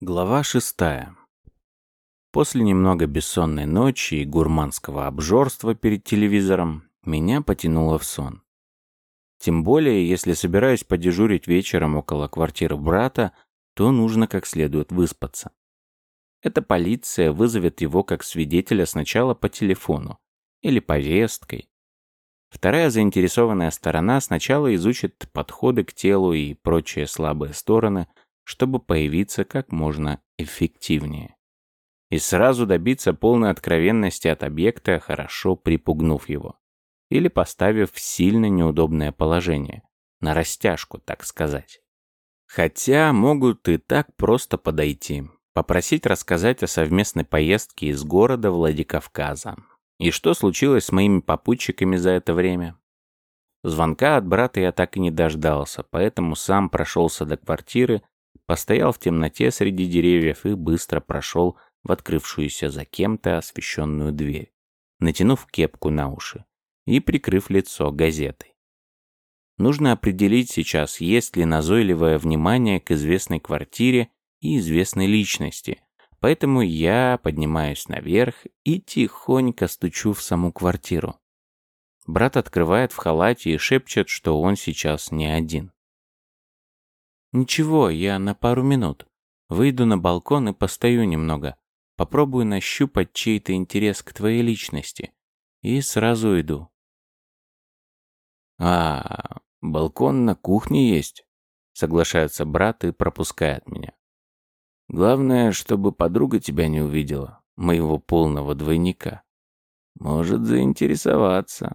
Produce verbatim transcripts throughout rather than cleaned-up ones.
Глава шестая. После немного бессонной ночи и гурманского обжорства перед телевизором меня потянуло в сон. Тем более, если собираюсь подежурить вечером около квартиры брата, то нужно как следует выспаться. Эта полиция вызовет его как свидетеля сначала по телефону или повесткой. Вторая заинтересованная сторона сначала изучит подходы к телу и прочие слабые стороны, чтобы появиться как можно эффективнее. И сразу добиться полной откровенности от объекта, хорошо припугнув его. Или поставив в сильно неудобное положение. На растяжку, так сказать. Хотя могут и так просто подойти. Попросить рассказать о совместной поездке из города Владикавказа. И что случилось с моими попутчиками за это время? Звонка от брата я так и не дождался, поэтому сам прошелся до квартиры, постоял в темноте среди деревьев и быстро прошел в открывшуюся за кем-то освещенную дверь, натянув кепку на уши и прикрыв лицо газетой. Нужно определить сейчас, есть ли назойливое внимание к известной квартире и известной личности, поэтому я поднимаюсь наверх и тихонько стучу в саму квартиру. Брат открывает в халате и шепчет, что он сейчас не один. «Ничего, я на пару минут. Выйду на балкон и постою немного. Попробую нащупать чей-то интерес к твоей личности. И сразу уйду». «А, балкон на кухне есть», — соглашается брат и пропускает меня. «Главное, чтобы подруга тебя не увидела, моего полного двойника. Может заинтересоваться».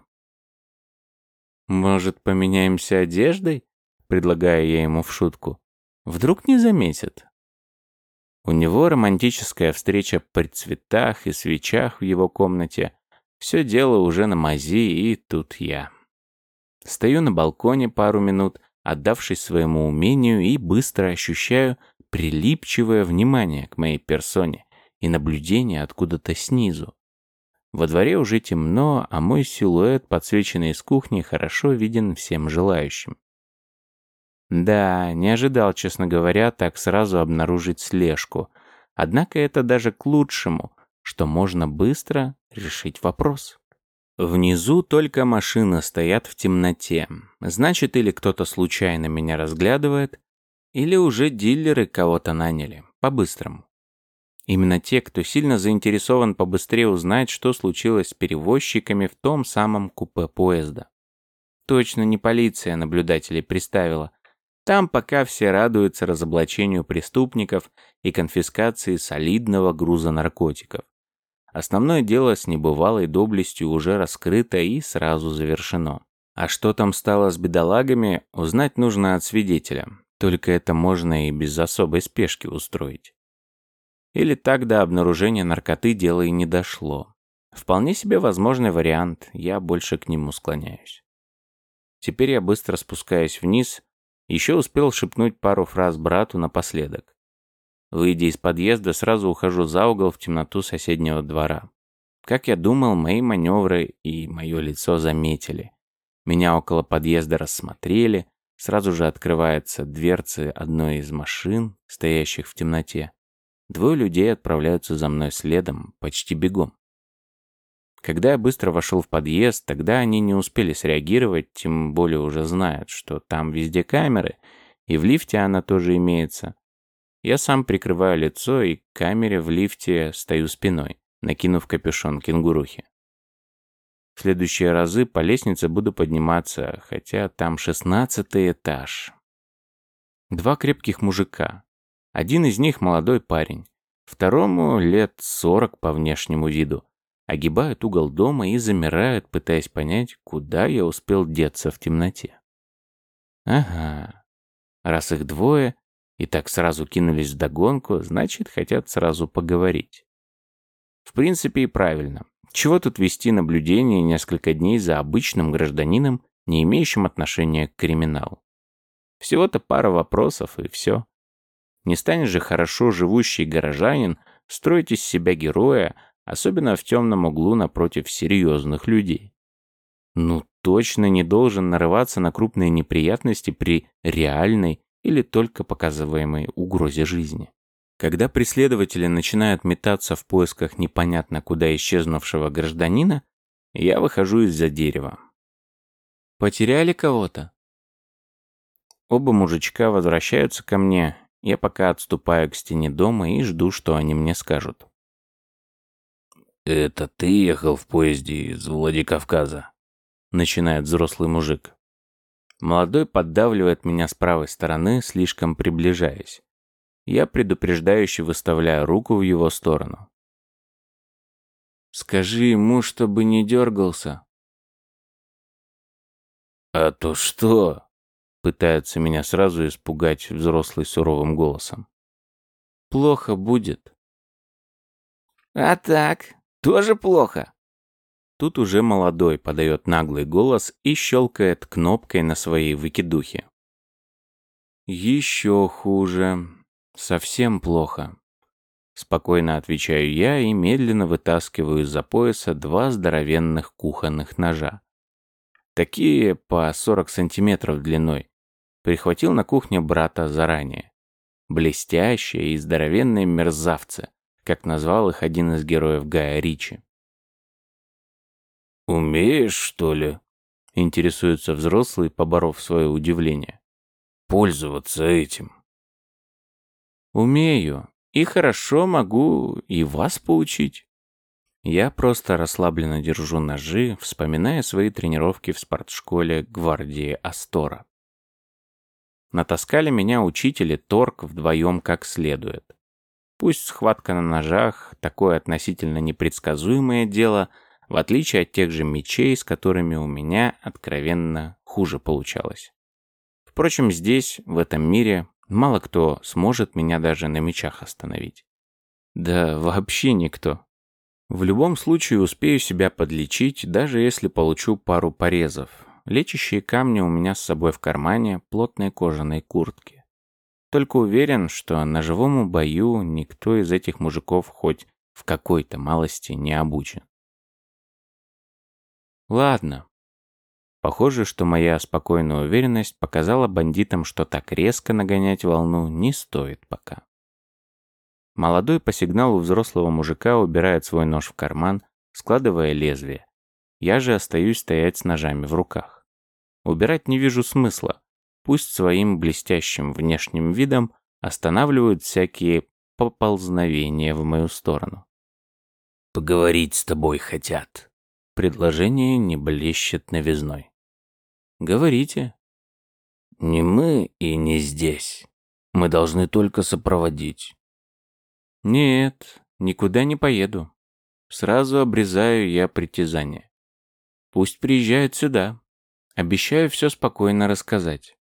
«Может, поменяемся одеждой?» Предлагаю я ему в шутку. Вдруг не заметят. У него романтическая встреча при цветах и свечах в его комнате. Все дело уже на мази, и тут я. Стою на балконе пару минут, отдавшись своему умению, и быстро ощущаю прилипчивое внимание к моей персоне и наблюдение откуда-то снизу. Во дворе уже темно, а мой силуэт, подсвеченный из кухни, хорошо виден всем желающим. Да, не ожидал, честно говоря, так сразу обнаружить слежку. Однако это даже к лучшему, что можно быстро решить вопрос. Внизу только машины стоят в темноте. Значит, или кто-то случайно меня разглядывает, или уже дилеры кого-то наняли, по-быстрому. Именно те, кто сильно заинтересован побыстрее узнать, что случилось с перевозчиками в том самом купе поезда. Точно не полиция наблюдателей приставила. Там пока все радуются разоблачению преступников и конфискации солидного груза наркотиков. Основное дело с небывалой доблестью уже раскрыто и сразу завершено. А что там стало с бедолагами, узнать нужно от свидетеля. Только это можно и без особой спешки устроить. Или так до обнаружения наркоты дело и не дошло. Вполне себе возможный вариант, я больше к нему склоняюсь. Теперь я быстро спускаюсь вниз. Еще успел шепнуть пару фраз брату напоследок. Выйдя из подъезда, сразу ухожу за угол в темноту соседнего двора. Как я думал, мои маневры и мое лицо заметили. Меня около подъезда рассмотрели. Сразу же открываются дверцы одной из машин, стоящих в темноте. Двое людей отправляются за мной следом, почти бегом. Когда я быстро вошел в подъезд, тогда они не успели среагировать, тем более уже знают, что там везде камеры, и в лифте она тоже имеется. Я сам прикрываю лицо и к камере в лифте стою спиной, накинув капюшон кенгурухи. В следующие разы по лестнице буду подниматься, хотя там шестнадцатый этаж. Два крепких мужика. Один из них молодой парень, второму лет сорок по внешнему виду. Огибают угол дома и замирают, пытаясь понять, куда я успел деться в темноте. Ага, раз их двое и так сразу кинулись вдогонку, значит, хотят сразу поговорить. В принципе, и правильно. Чего тут вести наблюдение несколько дней за обычным гражданином, не имеющим отношения к криминалу? Всего-то пара вопросов, и все. Не станет же хорошо живущий горожанин строить из себя героя, особенно в темном углу напротив серьезных людей. Ну, точно не должен нарываться на крупные неприятности при реальной или только показываемой угрозе жизни. Когда преследователи начинают метаться в поисках непонятно куда исчезнувшего гражданина, я выхожу из-за дерева. «Потеряли кого-то?» Оба мужичка возвращаются ко мне, я пока отступаю к стене дома и жду, что они мне скажут. «Это ты ехал в поезде из Владикавказа?» Начинает взрослый мужик. Молодой поддавливает меня с правой стороны, слишком приближаясь. Я предупреждающе выставляю руку в его сторону. «Скажи ему, чтобы не дергался». «А то что?» Пытается меня сразу испугать взрослый суровым голосом. «Плохо будет». «А так, тоже плохо». Тут уже молодой подает наглый голос и щелкает кнопкой на своей выкидухе. «Еще хуже. Совсем плохо». Спокойно отвечаю я и медленно вытаскиваю из-за пояса два здоровенных кухонных ножа. Такие по сорок сантиметров длиной. Прихватил на кухне брата заранее. Блестящие и здоровенные мерзавцы, как назвал их один из героев Гая Ричи. «Умеешь, что ли?» — интересуется взрослый, поборов свое удивление. «Пользоваться этим?» «Умею. И хорошо могу и вас поучить». Я просто расслабленно держу ножи, вспоминая свои тренировки в спортшколе гвардии Астора. Натаскали меня учитель и торг вдвоем как следует. Пусть схватка на ножах — такое относительно непредсказуемое дело, в отличие от тех же мечей, с которыми у меня откровенно хуже получалось. Впрочем, здесь, в этом мире, мало кто сможет меня даже на мечах остановить. Да вообще никто. В любом случае успею себя подлечить, даже если получу пару порезов. Лечащие камни у меня с собой в кармане плотной кожаной куртки. Только уверен, что на живому бою никто из этих мужиков хоть в какой-то малости не обучен. Ладно. Похоже, что моя спокойная уверенность показала бандитам, что так резко нагонять волну не стоит пока. Молодой по сигналу взрослого мужика убирает свой нож в карман, складывая лезвие. Я же остаюсь стоять с ножами в руках. Убирать не вижу смысла. Пусть своим блестящим внешним видом останавливают всякие поползновения в мою сторону. «Поговорить с тобой хотят». Предложение не блещет новизной. «Говорите». «Не мы и не здесь. Мы должны только сопроводить». «Нет, никуда не поеду. Сразу обрезаю я притязание. Пусть приезжают сюда. Обещаю все спокойно рассказать».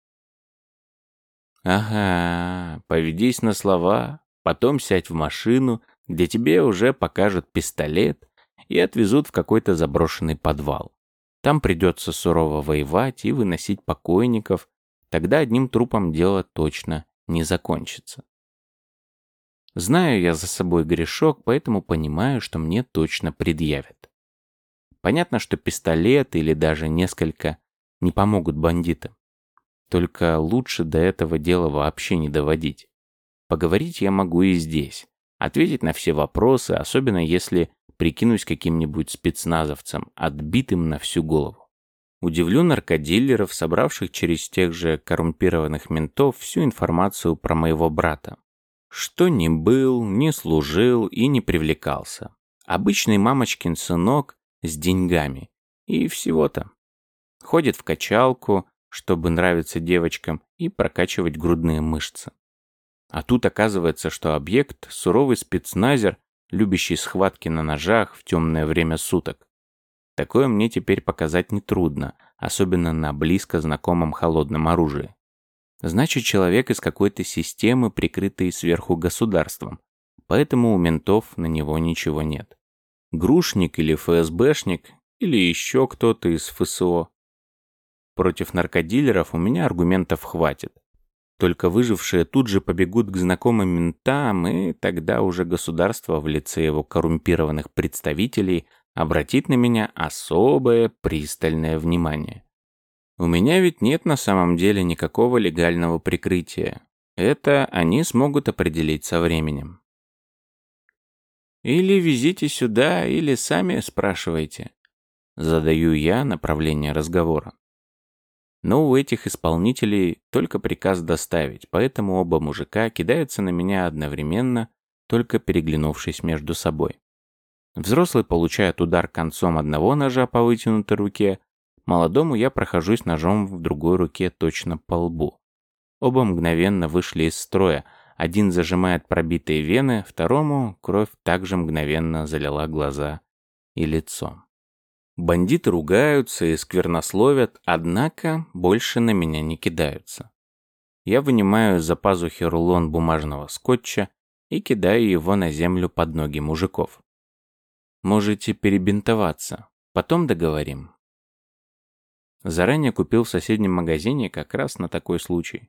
«Ага, поведись на слова, потом сядь в машину, где тебе уже покажут пистолет и отвезут в какой-то заброшенный подвал. Там придется сурово воевать и выносить покойников, тогда одним трупом дело точно не закончится. Знаю я за собой грешок, поэтому понимаю, что мне точно предъявят. Понятно, что пистолет или даже несколько не помогут бандитам. Только лучше до этого дела вообще не доводить. Поговорить я могу и здесь. Ответить на все вопросы, особенно если прикинусь каким-нибудь спецназовцем, отбитым на всю голову. Удивлю наркодилеров, собравших через тех же коррумпированных ментов всю информацию про моего брата. Что не был, не служил и не привлекался. Обычный мамочкин сынок с деньгами. И всего-то. Ходит в качалку, чтобы нравиться девочкам и прокачивать грудные мышцы. А тут оказывается, что объект — суровый спецназер, любящий схватки на ножах в темное время суток. Такое мне теперь показать нетрудно, особенно на близко знакомом холодном оружии. Значит, человек из какой-то системы, прикрытой сверху государством, поэтому у ментов на него ничего нет. Грушник или ФСБшник, или еще кто-то из ФСО. Против наркодилеров у меня аргументов хватит. Только выжившие тут же побегут к знакомым ментам, и тогда уже государство в лице его коррумпированных представителей обратит на меня особое пристальное внимание. У меня ведь нет на самом деле никакого легального прикрытия. Это они смогут определить со временем. Или везите сюда, или сами спрашивайте. Задаю я направление разговора. Но у этих исполнителей только приказ доставить, поэтому оба мужика кидаются на меня одновременно, только переглянувшись между собой. Взрослый получает удар концом одного ножа по вытянутой руке, молодому я прохожусь ножом в другой руке точно по лбу. Оба мгновенно вышли из строя, один зажимает пробитые вены, второму кровь также мгновенно залила глаза и лицо. Бандиты ругаются и сквернословят, однако больше на меня не кидаются. Я вынимаю из-за пазухи рулон бумажного скотча и кидаю его на землю под ноги мужиков. Можете перебинтоваться, потом договорим. Заранее купил в соседнем магазине как раз на такой случай.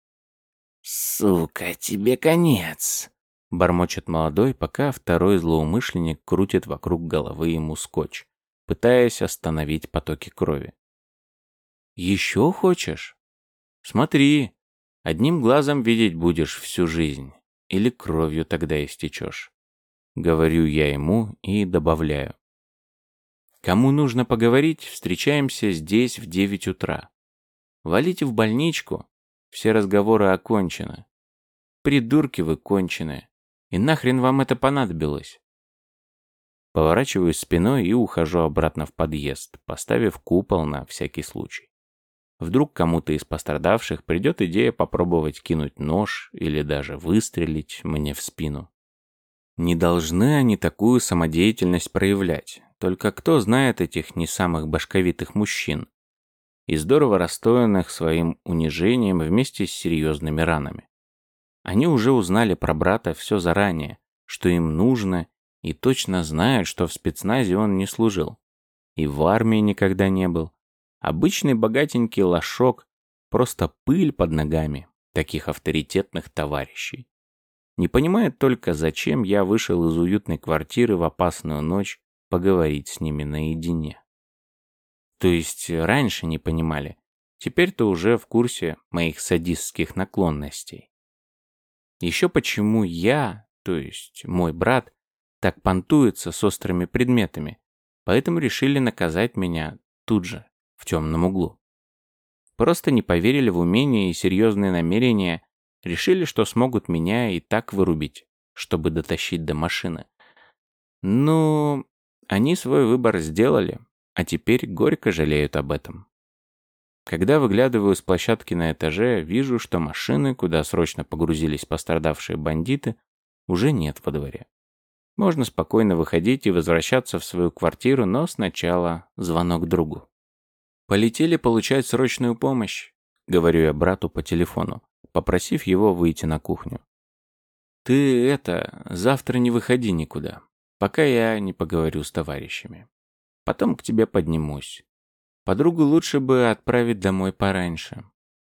«Сука, тебе конец!» — бормочет молодой, пока второй злоумышленник крутит вокруг головы ему скотч, пытаясь остановить потоки крови. «Еще хочешь? Смотри, одним глазом видеть будешь всю жизнь, или кровью тогда истечешь». Говорю я ему и добавляю. Кому нужно поговорить, встречаемся здесь в девять утра. Валите в больничку, все разговоры окончены. Придурки вы конченые. И нахрен вам это понадобилось? Поворачиваюсь спиной и ухожу обратно в подъезд, поставив купол на всякий случай. Вдруг кому-то из пострадавших придет идея попробовать кинуть нож или даже выстрелить мне в спину. Не должны они такую самодеятельность проявлять, только кто знает этих не самых башковитых мужчин и здорово расстроенных своим унижением вместе с серьезными ранами. Они уже узнали про брата все заранее, что им нужно, и точно знают, что в спецназе он не служил. И в армии никогда не был. Обычный богатенький лошок, просто пыль под ногами таких авторитетных товарищей. Не понимает только, зачем я вышел из уютной квартиры в опасную ночь поговорить с ними наедине. То есть раньше не понимали, теперь-то уже в курсе моих садистских наклонностей. Еще почему я, то есть мой брат, так понтуется с острыми предметами, поэтому решили наказать меня тут же, в темном углу. Просто не поверили в умения и серьезные намерения, решили, что смогут меня и так вырубить, чтобы дотащить до машины. Ну, они свой выбор сделали, а теперь горько жалеют об этом. Когда выглядываю с площадки на этаже, вижу, что машины, куда срочно погрузились пострадавшие бандиты, уже нет во дворе. Можно спокойно выходить и возвращаться в свою квартиру, но сначала звонок другу. «Полетели получать срочную помощь», — говорю я брату по телефону, попросив его выйти на кухню. «Ты это, завтра не выходи никуда, пока я не поговорю с товарищами. Потом к тебе поднимусь. Подругу лучше бы отправить домой пораньше».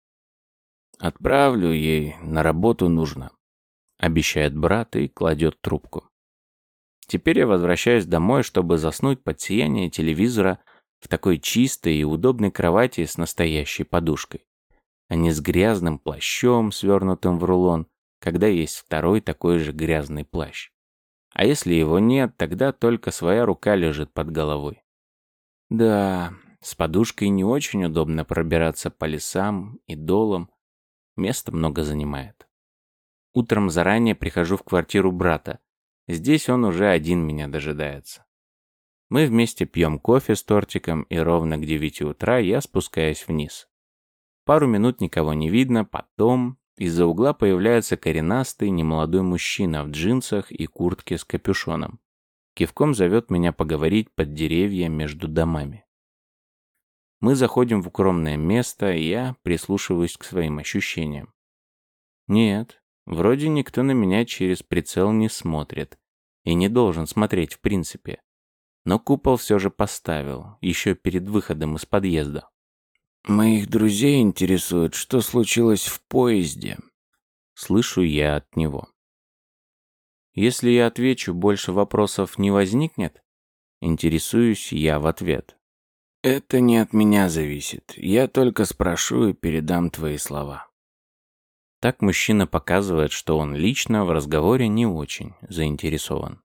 «Отправлю, ей на работу нужно», — обещает брат и кладет трубку. Теперь я возвращаюсь домой, чтобы заснуть под сияние телевизора в такой чистой и удобной кровати с настоящей подушкой, а не с грязным плащом, свернутым в рулон, когда есть второй такой же грязный плащ. А если его нет, тогда только своя рука лежит под головой. Да, с подушкой не очень удобно пробираться по лесам и долам, места много занимает. Утром заранее прихожу в квартиру брата. Здесь он уже один меня дожидается. Мы вместе пьем кофе с тортиком, и ровно к девяти утра я спускаюсь вниз. Пару минут никого не видно, потом из-за угла появляется коренастый немолодой мужчина в джинсах и куртке с капюшоном. Кивком зовет меня поговорить под деревья между домами. Мы заходим в укромное место, и я прислушиваюсь к своим ощущениям. Нет, вроде никто на меня через прицел не смотрит и не должен смотреть в принципе. Но купол все же поставил, еще перед выходом из подъезда. «Моих друзей интересует, что случилось в поезде», — слышу я от него. Если я отвечу, больше вопросов не возникнет? Интересуюсь я в ответ. «Это не от меня зависит. Я только спрошу и передам твои слова». Так мужчина показывает, что он лично в разговоре не очень заинтересован.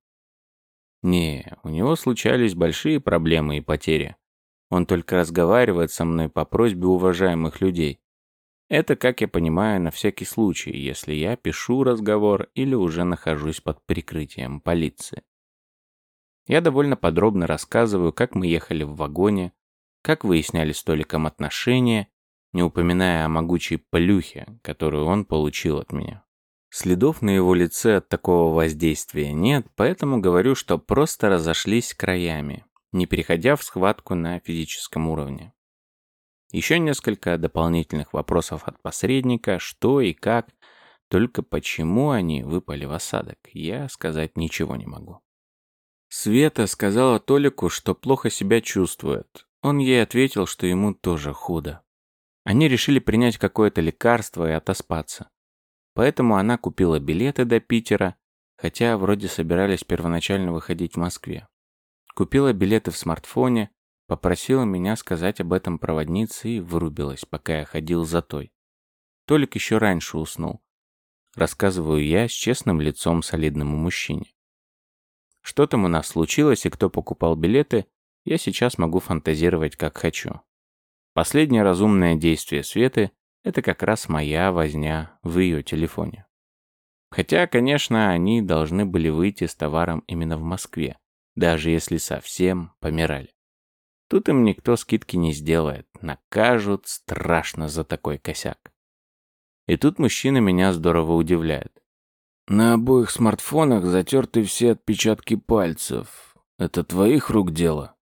Не, у него случались большие проблемы и потери. Он только разговаривает со мной по просьбе уважаемых людей. Это, как я понимаю, на всякий случай, если я пишу разговор или уже нахожусь под прикрытием полиции. Я довольно подробно рассказываю, как мы ехали в вагоне, как выясняли с Толиком отношения, не упоминая о могучей плюхе, которую он получил от меня. Следов на его лице от такого воздействия нет, поэтому говорю, что просто разошлись краями, не переходя в схватку на физическом уровне. Еще несколько дополнительных вопросов от посредника, что и как, только почему они выпали в осадок, я сказать ничего не могу. Света сказала Толику, что плохо себя чувствует. Он ей ответил, что ему тоже худо. Они решили принять какое-то лекарство и отоспаться. Поэтому она купила билеты до Питера, хотя вроде собирались первоначально выходить в Москве. Купила билеты в смартфоне, попросила меня сказать об этом проводнице и вырубилась, пока я ходил за той. Толик еще раньше уснул. Рассказываю я с честным лицом солидному мужчине. Что там у нас случилось и кто покупал билеты, я сейчас могу фантазировать как хочу. Последнее разумное действие Светы — это как раз моя возня в ее телефоне. Хотя, конечно, они должны были выйти с товаром именно в Москве, даже если совсем помирали. Тут им никто скидки не сделает, накажут страшно за такой косяк. И тут мужчина меня здорово удивляет. На обоих смартфонах затерты все отпечатки пальцев. Это твоих рук дело?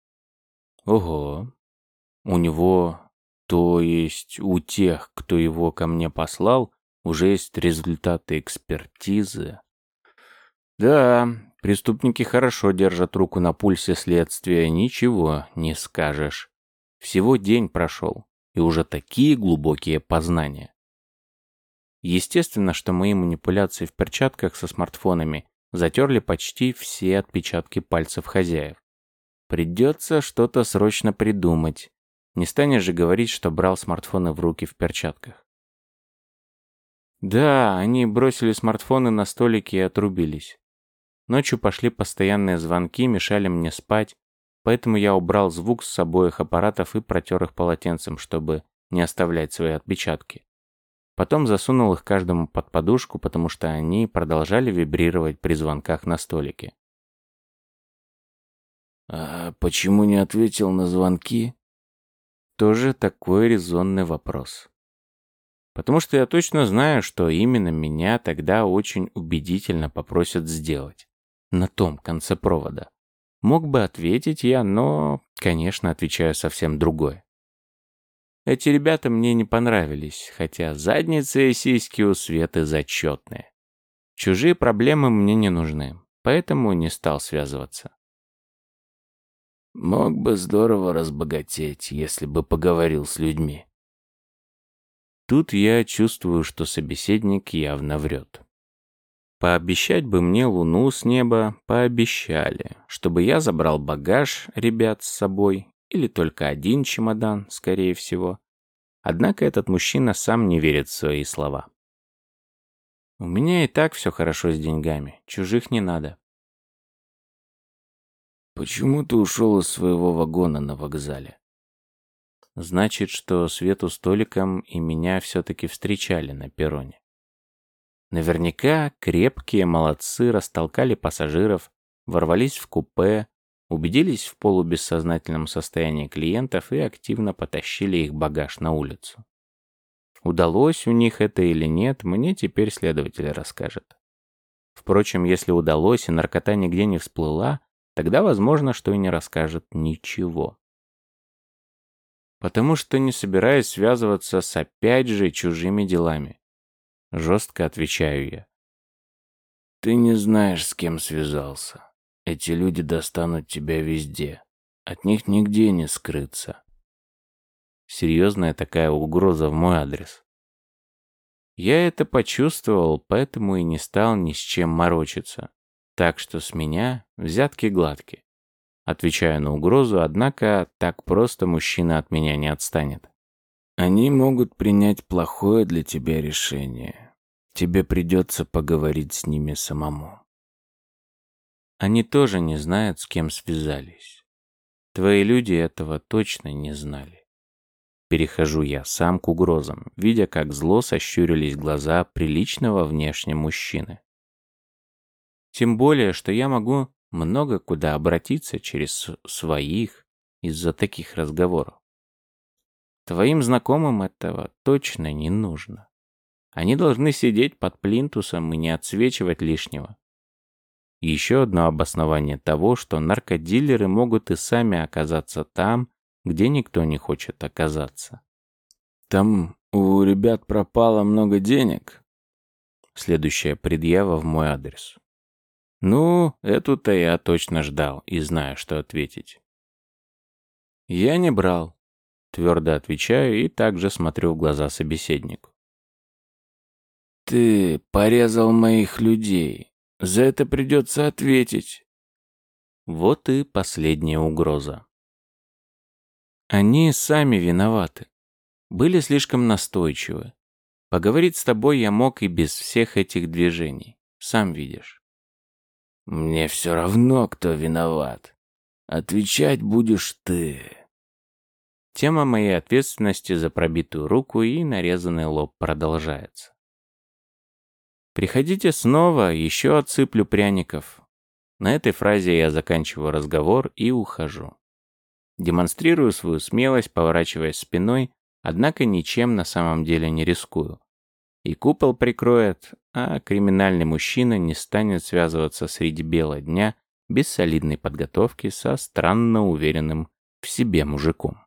Ого. У него, то есть у тех, кто его ко мне послал, уже есть результаты экспертизы. Да, преступники хорошо держат руку на пульсе следствия, ничего не скажешь. Всего день прошел, и уже такие глубокие познания. Естественно, что мои манипуляции в перчатках со смартфонами затерли почти все отпечатки пальцев хозяев. Придется что-то срочно придумать. Не станешь же говорить, что брал смартфоны в руки в перчатках. Да, они бросили смартфоны на столике и отрубились. Ночью пошли постоянные звонки, мешали мне спать, поэтому я убрал звук с обоих аппаратов и протер их полотенцем, чтобы не оставлять свои отпечатки. Потом засунул их каждому под подушку, потому что они продолжали вибрировать при звонках на столике. А почему не ответил на звонки? Тоже такой резонный вопрос. Потому что я точно знаю, что именно меня тогда очень убедительно попросят сделать. На том конце провода. Мог бы ответить я, но, конечно, отвечаю совсем другое. Эти ребята мне не понравились, хотя задницы и сиськи у Светы зачетные. Чужие проблемы мне не нужны, поэтому не стал связываться. Мог бы здорово разбогатеть, если бы поговорил с людьми. Тут я чувствую, что собеседник явно врет. Пообещать бы мне луну с неба, пообещали, чтобы я забрал багаж ребят с собой, или только один чемодан, скорее всего. Однако этот мужчина сам не верит в свои слова. У меня и так все хорошо с деньгами, чужих не надо. Почему ты ушел из своего вагона на вокзале? Значит, что Свету с Толиком и меня все-таки встречали на перроне. Наверняка крепкие молодцы растолкали пассажиров, ворвались в купе, убедились в полубессознательном состоянии клиентов и активно потащили их багаж на улицу. Удалось у них это или нет, мне теперь следователь расскажет. Впрочем, если удалось и наркота нигде не всплыла, тогда возможно, что и не расскажет ничего. Потому что не собираюсь связываться с опять же чужими делами. Жестко отвечаю я. Ты не знаешь, с кем связался. Эти люди достанут тебя везде. От них нигде не скрыться. Серьезная такая угроза в мой адрес. Я это почувствовал, поэтому и не стал ни с чем морочиться. Так что с меня взятки гладкие. Отвечаю на угрозу, однако так просто мужчина от меня не отстанет. Они могут принять плохое для тебя решение. Тебе придется поговорить с ними самому. Они тоже не знают, с кем связались. Твои люди этого точно не знали. Перехожу я сам к угрозам, видя, как зло сощурились глаза приличного внешне мужчины. Тем более, что я могу много куда обратиться через своих из-за таких разговоров. Твоим знакомым этого точно не нужно. Они должны сидеть под плинтусом и не отсвечивать лишнего. Еще одно обоснование того, что наркодилеры могут и сами оказаться там, где никто не хочет оказаться. Там у ребят пропало много денег. Следующая предъява в мой адрес. Ну, эту-то я точно ждал и знаю, что ответить. Я не брал. Твердо отвечаю и также смотрю в глаза собеседнику. Ты порезал моих людей. За это придется ответить. Вот и последняя угроза. Они сами виноваты. Были слишком настойчивы. Поговорить с тобой я мог и без всех этих движений. Сам видишь. Мне все равно, кто виноват. Отвечать будешь ты. Тема моей ответственности за пробитую руку и нарезанный лоб продолжается. Приходите снова, еще отсыплю пряников. На этой фразе я заканчиваю разговор и ухожу. Демонстрирую свою смелость, поворачиваясь спиной, однако ничем на самом деле не рискую. И купол прикроет, а криминальный мужчина не станет связываться среди бела дня без солидной подготовки со странно уверенным в себе мужиком.